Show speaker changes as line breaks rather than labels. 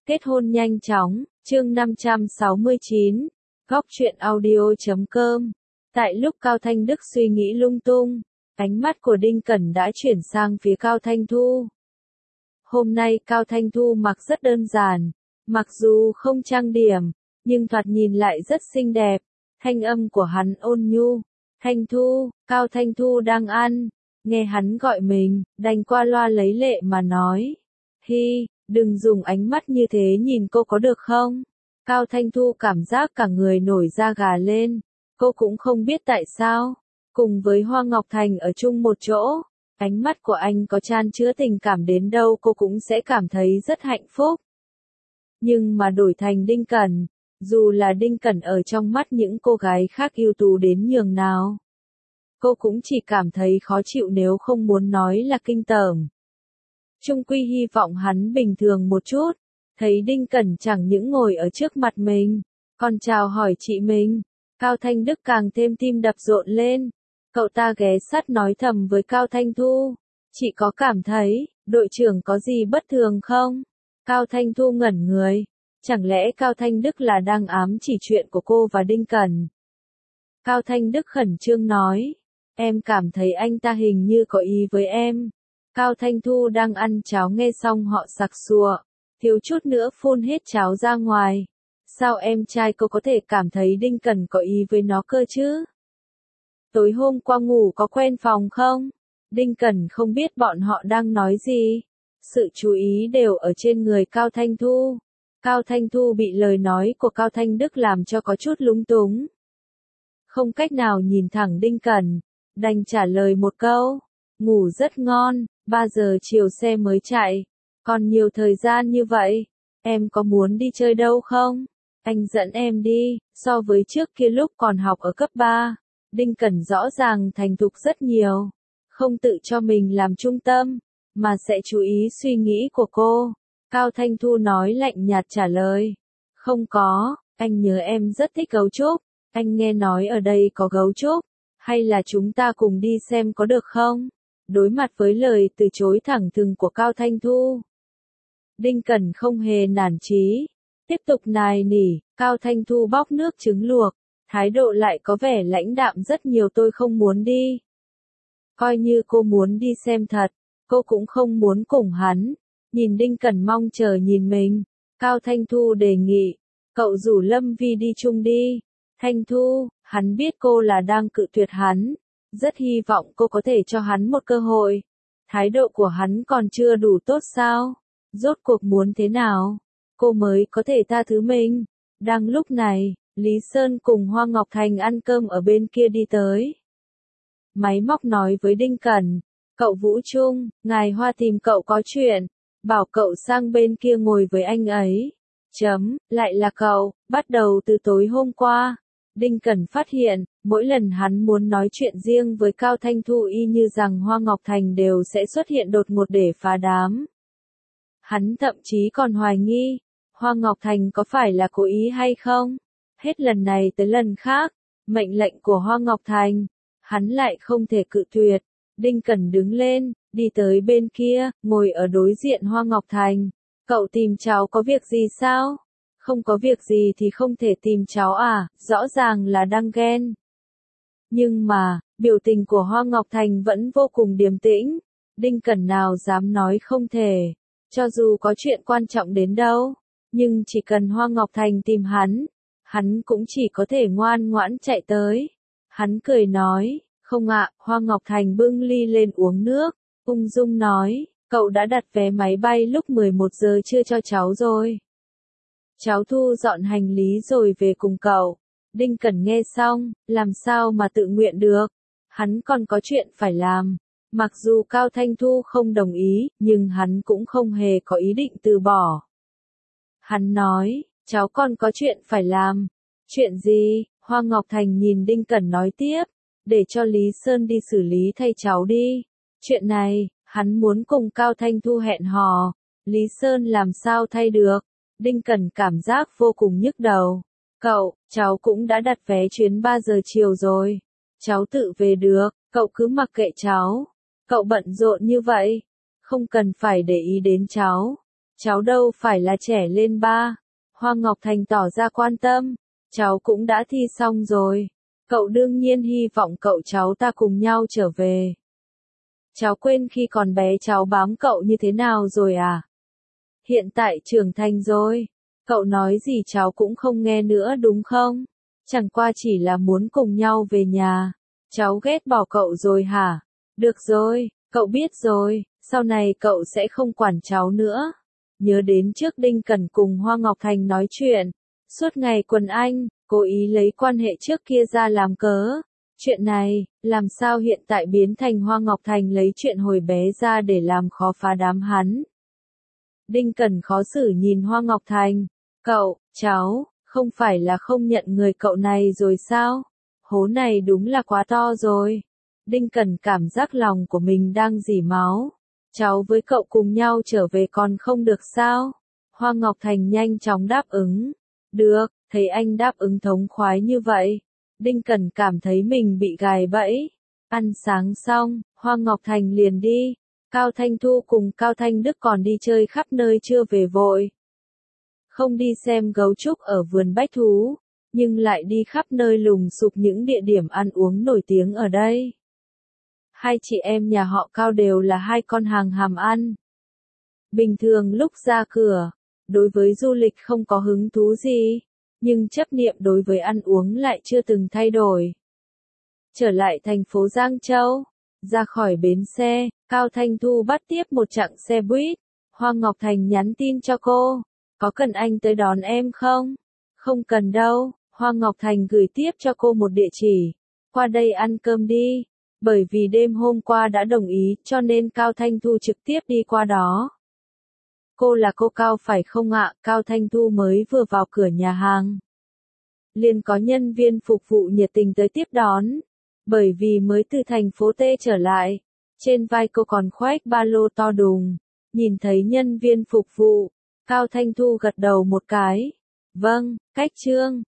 Kết hôn nhanh chóng, chương 569, góc truyện audio.com. Tại lúc Cao Thanh Đức suy nghĩ lung tung, ánh mắt của Đinh Cẩn đã chuyển sang phía Cao Thanh Thu. Hôm nay Cao Thanh Thu mặc rất đơn giản, mặc dù không trang điểm, nhưng thoạt nhìn lại rất xinh đẹp. Thanh âm của hắn ôn nhu, Thanh Thu, Cao Thanh Thu đang ăn, nghe hắn gọi mình, đành qua loa lấy lệ mà nói. Hi, đừng dùng ánh mắt như thế nhìn cô có được không? Cao Thanh Thu cảm giác cả người nổi da gà lên, cô cũng không biết tại sao. Cùng với Hoa Ngọc Thành ở chung một chỗ, ánh mắt của anh có chan chứa tình cảm đến đâu cô cũng sẽ cảm thấy rất hạnh phúc. Nhưng mà đổi thành Đinh Cẩn, dù là Đinh Cẩn ở trong mắt những cô gái khác ưu tú đến nhường nào, cô cũng chỉ cảm thấy khó chịu nếu không muốn nói là kinh tởm. Chung quy hy vọng hắn bình thường một chút, thấy Đinh Cẩn chẳng những ngồi ở trước mặt mình, còn chào hỏi chị mình, Cao Thanh Đức càng thêm tim đập rộn lên. Cậu ta ghé sát nói thầm với Cao Thanh Thu, chị có cảm thấy, đội trưởng có gì bất thường không? Cao Thanh Thu ngẩn người, chẳng lẽ Cao Thanh Đức là đang ám chỉ chuyện của cô và Đinh Cẩn? Cao Thanh Đức khẩn trương nói, em cảm thấy anh ta hình như có ý với em. Cao Thanh Thu đang ăn cháo nghe xong họ sặc sụa, thiếu chút nữa phun hết cháo ra ngoài. Sao em trai cô có thể cảm thấy Đinh Cẩn có ý với nó cơ chứ? Tối hôm qua ngủ có quen phòng không? Đinh Cẩn không biết bọn họ đang nói gì. Sự chú ý đều ở trên người Cao Thanh Thu. Cao Thanh Thu bị lời nói của Cao Thanh Đức làm cho có chút lúng túng. Không cách nào nhìn thẳng Đinh Cẩn, đành trả lời một câu. Ngủ rất ngon, 3 giờ chiều xe mới chạy. Còn nhiều thời gian như vậy, em có muốn đi chơi đâu không? Anh dẫn em đi, so với trước kia lúc còn học ở cấp 3. Đinh Cẩn rõ ràng thành thục rất nhiều, không tự cho mình làm trung tâm, mà sẽ chú ý suy nghĩ của cô. Cao Thanh Thu nói lạnh nhạt trả lời, không có, anh nhớ em rất thích gấu trúc, anh nghe nói ở đây có gấu trúc, hay là chúng ta cùng đi xem có được không? Đối mặt với lời từ chối thẳng thừng của Cao Thanh Thu, Đinh Cẩn không hề nản chí, tiếp tục nài nỉ. Cao Thanh Thu bóc nước trứng luộc, thái độ lại có vẻ lãnh đạm rất nhiều. Tôi không muốn đi. Coi như cô muốn đi xem thật, cô cũng không muốn cùng hắn. Nhìn Đinh Cẩn mong chờ nhìn mình, Cao Thanh Thu đề nghị, cậu rủ Lâm Vi đi chung đi. Thanh Thu, hắn biết cô là đang cự tuyệt hắn, rất hy vọng cô có thể cho hắn một cơ hội. Thái độ của hắn còn chưa đủ tốt sao? Rốt cuộc muốn thế nào, cô mới có thể tha thứ mình? Đang lúc này, Lý Sơn cùng Hoa Ngọc Thành ăn cơm ở bên kia đi tới. Máy móc nói với Đinh Cẩn, cậu Vũ Trung, ngài Hoa tìm cậu có chuyện, bảo cậu sang bên kia ngồi với anh ấy. Lại là cậu, bắt đầu từ tối hôm qua. Đinh Cẩn phát hiện, mỗi lần hắn muốn nói chuyện riêng với Cao Thanh Thu y như rằng Hoa Ngọc Thành đều sẽ xuất hiện đột ngột để phá đám. Hắn thậm chí còn hoài nghi, Hoa Ngọc Thành có phải là cố ý hay không? Hết lần này tới lần khác, mệnh lệnh của Hoa Ngọc Thành, hắn lại không thể cự tuyệt. Đinh Cẩn đứng lên, đi tới bên kia, ngồi ở đối diện Hoa Ngọc Thành. Cậu tìm cháu có việc gì sao? Không có việc gì thì không thể tìm cháu à, rõ ràng là đang ghen. Nhưng mà, biểu tình của Hoa Ngọc Thành vẫn vô cùng điềm tĩnh. Đinh Cẩn nào dám nói không thể, cho dù có chuyện quan trọng đến đâu. Nhưng chỉ cần Hoa Ngọc Thành tìm hắn cũng chỉ có thể ngoan ngoãn chạy tới. Hắn cười nói, không ạ, Hoa Ngọc Thành bưng ly lên uống nước, ung dung nói, cậu đã đặt vé máy bay lúc 11 giờ trưa cho cháu rồi. Cháu thu dọn hành lý rồi về cùng cậu. Đinh Cẩn nghe xong, làm sao mà tự nguyện được, hắn còn có chuyện phải làm. Mặc dù Cao Thanh Thu không đồng ý, nhưng hắn cũng không hề có ý định từ bỏ. Hắn nói, cháu còn có chuyện phải làm. Chuyện gì? Hoa Ngọc Thành nhìn Đinh Cẩn nói tiếp, để cho Lý Sơn đi xử lý thay cháu đi. Chuyện này, hắn muốn cùng Cao Thanh Thu hẹn hò. Lý Sơn làm sao thay được? Đinh Cẩn cảm giác vô cùng nhức đầu. Cậu, cháu cũng đã đặt vé chuyến 3 giờ chiều rồi. Cháu tự về được, cậu cứ mặc kệ cháu. Cậu bận rộn như vậy, không cần phải để ý đến cháu. Cháu đâu phải là trẻ lên ba. Hoa Ngọc Thành tỏ ra quan tâm. Cháu cũng đã thi xong rồi. Cậu đương nhiên hy vọng cậu cháu ta cùng nhau trở về. Cháu quên khi còn bé cháu bám cậu như thế nào rồi à? Hiện tại trưởng thành rồi. Cậu nói gì cháu cũng không nghe nữa đúng không? Chẳng qua chỉ là muốn cùng nhau về nhà. Cháu ghét bỏ cậu rồi hả? Được rồi, cậu biết rồi, sau này cậu sẽ không quản cháu nữa. Nhớ đến trước Đinh Cẩn cùng Hoa Ngọc Thành nói chuyện. Suốt ngày quần anh, cố ý lấy quan hệ trước kia ra làm cớ. Chuyện này, làm sao hiện tại biến thành Hoa Ngọc Thành lấy chuyện hồi bé ra để làm khó phá đám hắn. Đinh Cẩn khó xử nhìn Hoa Ngọc Thành. Cậu, cháu, không phải là không nhận người cậu này rồi sao? Hố này đúng là quá to rồi. Đinh Cẩn cảm giác lòng của mình đang rỉ máu. Cháu với cậu cùng nhau trở về còn không được sao? Hoa Ngọc Thành nhanh chóng đáp ứng. Được, thấy anh đáp ứng thống khoái như vậy. Đinh Cẩn cảm thấy mình bị gài bẫy. Ăn sáng xong, Hoa Ngọc Thành liền đi. Cao Thanh Thu cùng Cao Thanh Đức còn đi chơi khắp nơi chưa về vội. Không đi xem gấu trúc ở vườn bách thú, nhưng lại đi khắp nơi lùng sục những địa điểm ăn uống nổi tiếng ở đây. Hai chị em nhà họ Cao đều là hai con hàng hàm ăn. Bình thường lúc ra cửa, đối với du lịch không có hứng thú gì, nhưng chấp niệm đối với ăn uống lại chưa từng thay đổi. Trở lại thành phố Giang Châu, ra khỏi bến xe, Cao Thanh Thu bắt tiếp một chặng xe buýt. Hoa Ngọc Thành nhắn tin cho cô, có cần anh tới đón em không? Không cần đâu, Hoa Ngọc Thành gửi tiếp cho cô một địa chỉ. Qua đây ăn cơm đi. Bởi vì đêm hôm qua đã đồng ý cho nên Cao Thanh Thu trực tiếp đi qua đó. Cô là cô Cao phải không ạ? Cao Thanh Thu mới vừa vào cửa nhà hàng. Liền có nhân viên phục vụ nhiệt tình tới tiếp đón. Bởi vì mới từ thành phố T trở lại. Trên vai cô còn khoác ba lô to đùng. Nhìn thấy nhân viên phục vụ, Cao Thanh Thu gật đầu một cái. Vâng, cách Trương.